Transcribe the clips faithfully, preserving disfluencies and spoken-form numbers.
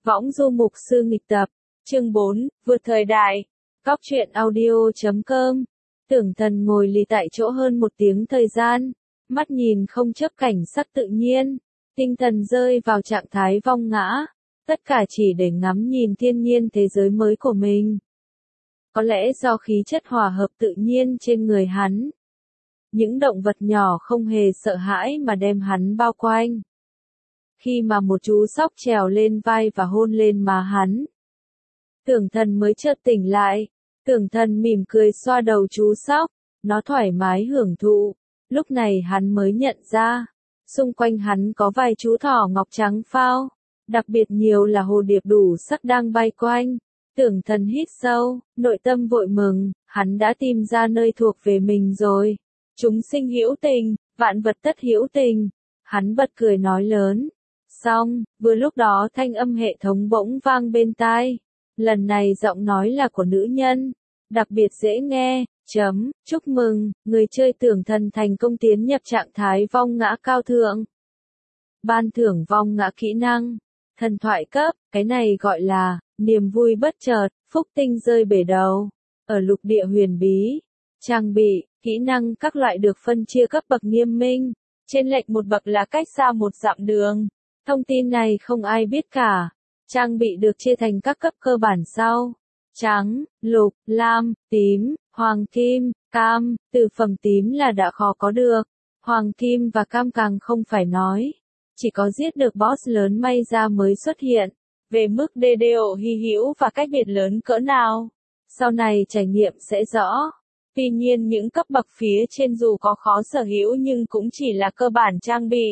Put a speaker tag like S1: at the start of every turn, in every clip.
S1: Võng du mục sư nghịch tập, chương bốn, vượt thời đại. Cóc truyện audio chấm com. Tưởng Thần ngồi lì tại chỗ hơn một tiếng thời gian, mắt nhìn không chớp cảnh sắc tự nhiên, tinh thần rơi vào trạng thái vong ngã, tất cả chỉ để ngắm nhìn thiên nhiên thế giới mới của mình. Có lẽ do khí chất hòa hợp tự nhiên trên người hắn, những động vật nhỏ không hề sợ hãi mà đem hắn bao quanh. Khi mà một chú sóc trèo lên vai và hôn lên má hắn, Tưởng Thần mới chợt tỉnh lại. Tưởng Thần mỉm cười xoa đầu chú sóc, nó thoải mái hưởng thụ. Lúc này hắn mới nhận ra, xung quanh hắn có vài chú thỏ ngọc trắng phao, đặc biệt nhiều là hồ điệp đủ sắc đang bay quanh. Tưởng Thần hít sâu, nội tâm vội mừng, hắn đã tìm ra nơi thuộc về mình rồi. Chúng sinh hữu tình, vạn vật tất hữu tình. Hắn bật cười nói lớn. Xong, vừa lúc đó thanh âm hệ thống bỗng vang bên tai. Lần này giọng nói là của nữ nhân, đặc biệt dễ nghe. Chấm, chúc mừng, người chơi Tưởng Thần thành công tiến nhập trạng thái vong ngã cao thượng. Ban thưởng vong ngã kỹ năng, thần thoại cấp, cái này gọi là niềm vui bất chợt, phúc tinh rơi bể đầu. Ở lục địa huyền bí, trang bị, kỹ năng các loại được phân chia cấp bậc nghiêm minh, trên lệch một bậc là cách xa một dặm đường. Thông tin này không ai biết cả. Trang bị được chia thành các cấp cơ bản sau: trắng, lục, lam, tím, hoàng kim, cam. Từ phẩm tím là đã khó có được, hoàng kim và cam càng không phải nói. Chỉ có giết được boss lớn may ra mới xuất hiện. Về mức đê đê ổ hy hữu và cách biệt lớn cỡ nào, sau này trải nghiệm sẽ rõ. Tuy nhiên những cấp bậc phía trên dù có khó sở hữu nhưng cũng chỉ là cơ bản trang bị.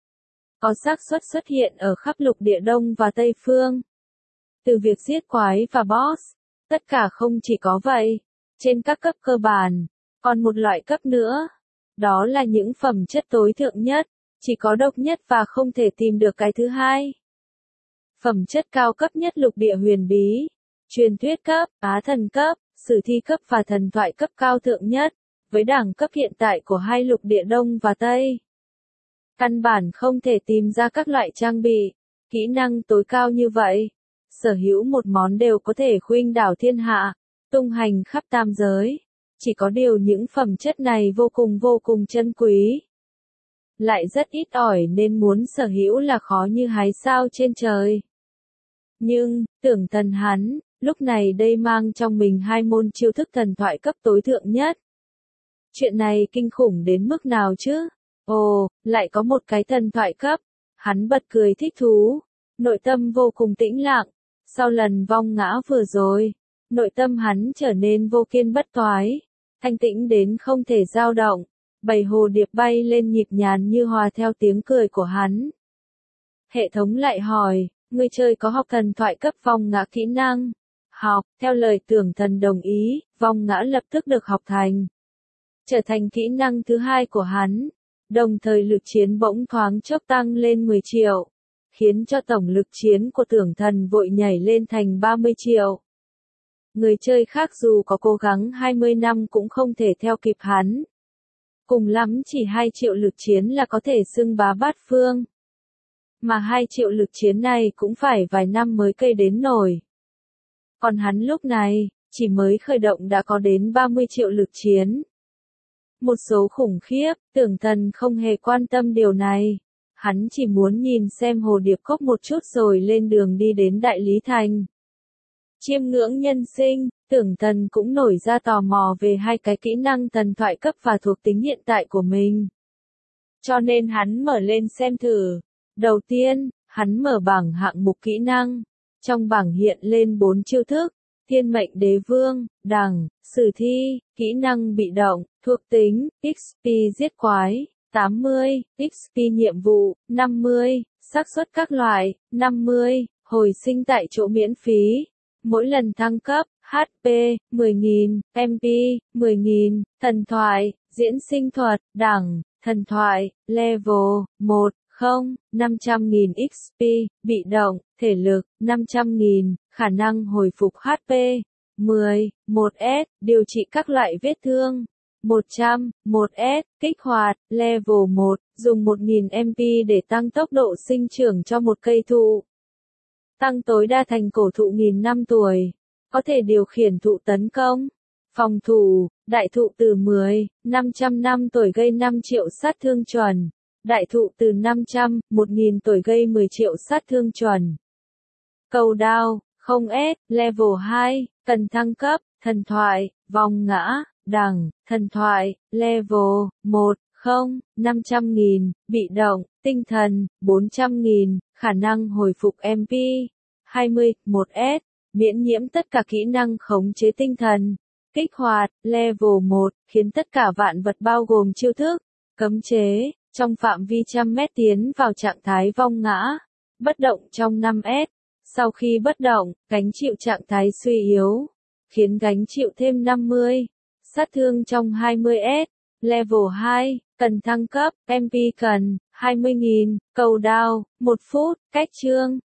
S1: Có xác suất xuất hiện ở khắp lục địa Đông và Tây Phương. Từ việc giết quái và boss, tất cả không chỉ có vậy. Trên các cấp cơ bản, còn một loại cấp nữa. Đó là những phẩm chất tối thượng nhất, chỉ có độc nhất và không thể tìm được cái thứ hai. Phẩm chất cao cấp nhất lục địa huyền bí, truyền thuyết cấp, á thần cấp, sử thi cấp và thần thoại cấp cao thượng nhất, với đẳng cấp hiện tại của hai lục địa Đông và Tây. Căn bản không thể tìm ra các loại trang bị, kỹ năng tối cao như vậy. Sở hữu một món đều có thể khuynh đảo thiên hạ, tung hành khắp tam giới. Chỉ có điều những phẩm chất này vô cùng vô cùng chân quý, lại rất ít ỏi nên muốn sở hữu là khó như hái sao trên trời. Nhưng, Tưởng Thần hắn, lúc này đây mang trong mình hai môn chiêu thức thần thoại cấp tối thượng nhất. Chuyện này kinh khủng đến mức nào chứ? Ồ, lại có một cái thần thoại cấp. Hắn bật cười thích thú, nội tâm vô cùng tĩnh lặng. Sau lần vong ngã vừa rồi, nội tâm hắn trở nên vô kiên bất toái, thanh tĩnh đến không thể dao động. Bầy hồ điệp bay lên nhịp nhàn như hòa theo tiếng cười của hắn. Hệ thống lại hỏi, người chơi có học thần thoại cấp vong ngã kỹ năng? Học, theo lời Tưởng Thần đồng ý, vong ngã lập tức được học thành. Trở thành kỹ năng thứ hai của hắn. Đồng thời lực chiến bỗng thoáng chốc tăng lên mười triệu, khiến cho tổng lực chiến của Tưởng Thần vội nhảy lên thành ba mươi triệu. Người chơi khác dù có cố gắng hai mươi năm cũng không thể theo kịp hắn. Cùng lắm chỉ hai triệu lực chiến là có thể xưng bá bát phương. Mà hai triệu lực chiến này cũng phải vài năm mới cây đến nổi. Còn hắn lúc này, chỉ mới khởi động đã có đến ba mươi triệu lực chiến. Một số khủng khiếp, Tưởng Thần không hề quan tâm điều này. Hắn chỉ muốn nhìn xem hồ điệp cốc một chút rồi lên đường đi đến Đại Lý Thành. Chiêm ngưỡng nhân sinh, Tưởng Thần cũng nổi ra tò mò về hai cái kỹ năng thần thoại cấp và thuộc tính hiện tại của mình. Cho nên hắn mở lên xem thử. Đầu tiên, hắn mở bảng hạng mục kỹ năng. Trong bảng hiện lên bốn chiêu thức: Thiên mệnh đế vương, đẳng, sử thi. Kỹ năng bị động, thuộc tính, ích pê giết quái, tám mươi, ích pê nhiệm vụ, năm mươi, xác suất các loại, năm mươi, hồi sinh tại chỗ miễn phí. Mỗi lần thăng cấp, hát pê, mười nghìn, em pê, mười nghìn, thần thoại, diễn sinh thuật, đẳng, thần thoại, level, một, không, năm trăm nghìn ích pê, bị động, thể lực, năm trăm nghìn, khả năng hồi phục hát pê, mười, một S, điều trị các loại vết thương, một trăm, một S, kích hoạt, level một, dùng một nghìn em pê để tăng tốc độ sinh trưởng cho một cây thụ. Tăng tối đa thành cổ thụ nghìn năm tuổi. Có thể điều khiển thụ tấn công. Phòng thủ, đại thụ từ mười, năm trăm năm tuổi gây năm triệu sát thương chuẩn. Đại thụ từ năm trăm, một nghìn tuổi gây mười triệu sát thương chuẩn. Cầu đao, không S, level hai, cần thăng cấp, thần thoại, vòng ngã, đẳng, thần thoại, level một, không, năm trăm nghìn, bị động, tinh thần, bốn trăm nghìn, khả năng hồi phục em pê, hai mươi, một S, miễn nhiễm tất cả kỹ năng khống chế tinh thần. Kích hoạt, level một, khiến tất cả vạn vật bao gồm chiêu thức, cấm chế, trong phạm vi trăm mét tiến vào trạng thái vong ngã. Bất động trong năm S. Sau khi bất động, gánh chịu trạng thái suy yếu. Khiến gánh chịu thêm năm mươi. Sát thương trong hai mươi S. Level hai, cần thăng cấp, em pê cần, hai mươi nghìn, cầu đao, một phút, cách chương.